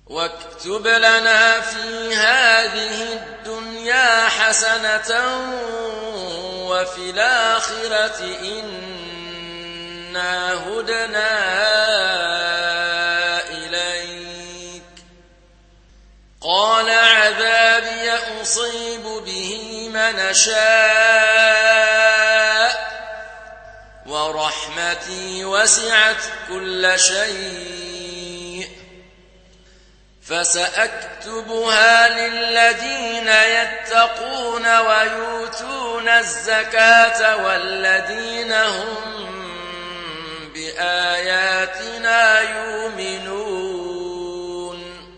واكتب لنا في هذه الدنيا حسنة وفي الآخرة إنا هدنا إليك. قال عذابي أصيب به من أشاء ورحمتي وسعت كل شيء فسأكتبها للذين يتقون ويؤتون الزكاة والذين هم بآياتنا يؤمنون.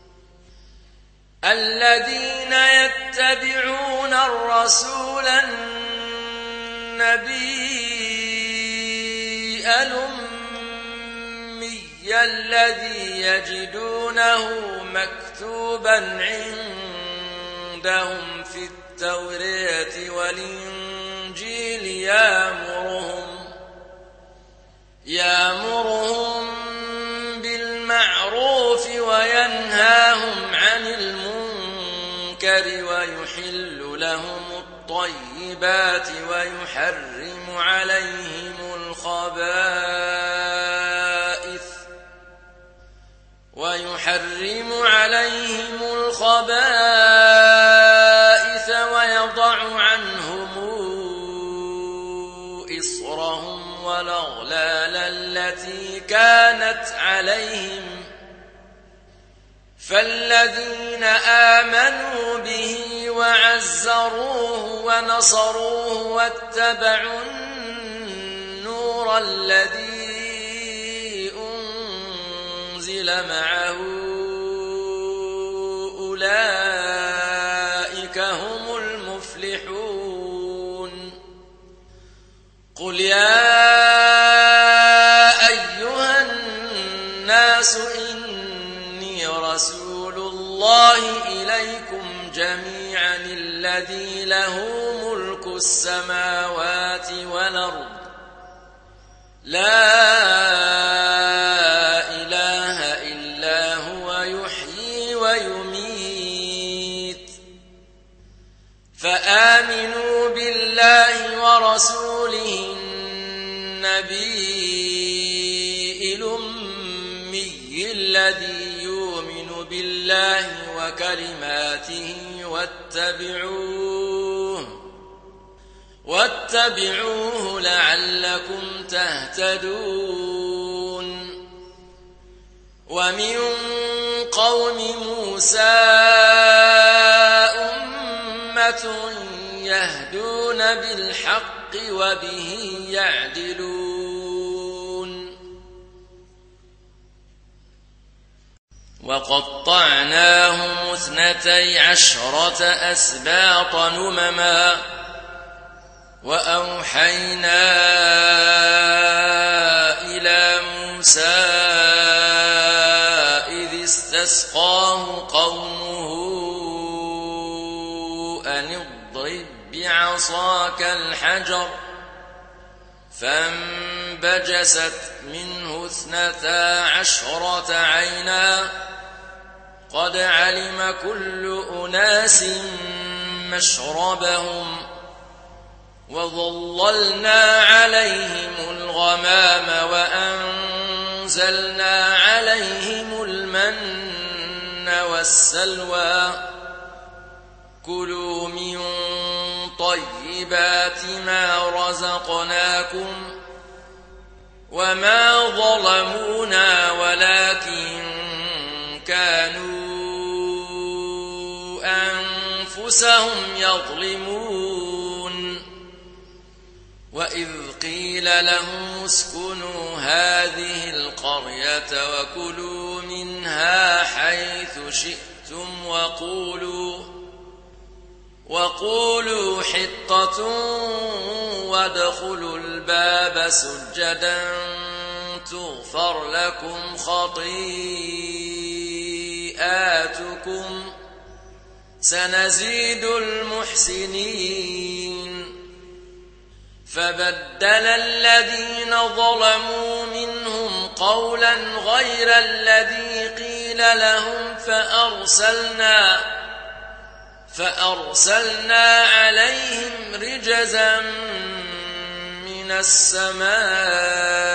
الذين يتبعون الرسول النبي الأمي الذي يجدونه مكتوبا عندهم في التوراة والإنجيل يأمرهم بالمعروف وينهاهم عن المنكر ويحل لهم الطيبات ويحرم عليهم الخبائث ويضع عنهم إصرهم والأغلال التي كانت عليهم. فالذين آمنوا به وعزروه ونصروه واتبعوا النور الذي أنزل معه أولئك هم المفلحون. قل يا أيها الناس إني رسول الله إليكم جميعا الذي له ملك السماوات والأرض لا إله إلا هو يحيي ويميت. فآمنوا بالله ورسوله النبي الأمي الذي يؤمن بالله وكلماته واتبعوه لعلكم تهتدون. ومن قوم موسى أمة يهدون بالحق وبه يعدلون. وقطعناهم 12 أسباط أمما وأوحينا إلى موسى إذ استسقاه قومه أن اضرب بعصاك الحجر فانبجست منه 12 عينا قد علم كل أناس مشربهم وظللنا عليهم الغمام وأنزلنا عليهم المن والسلوى كلوا من طيبات ما رزقناكم وما ظلمونا ولكن كانوا أنفسهم يظلمون. وإذ قيل لهم اسكنوا هذه القرية وكلوا منها حيث شئتم وقولوا حطة وادخلوا الباب سجدا تغفر لكم خطيئاتكم سنزيد المحسنين. فبدل الذين ظلموا منهم قولا غير الذي قيل قيل لهم فأرسلنا عليهم رجزا من السماء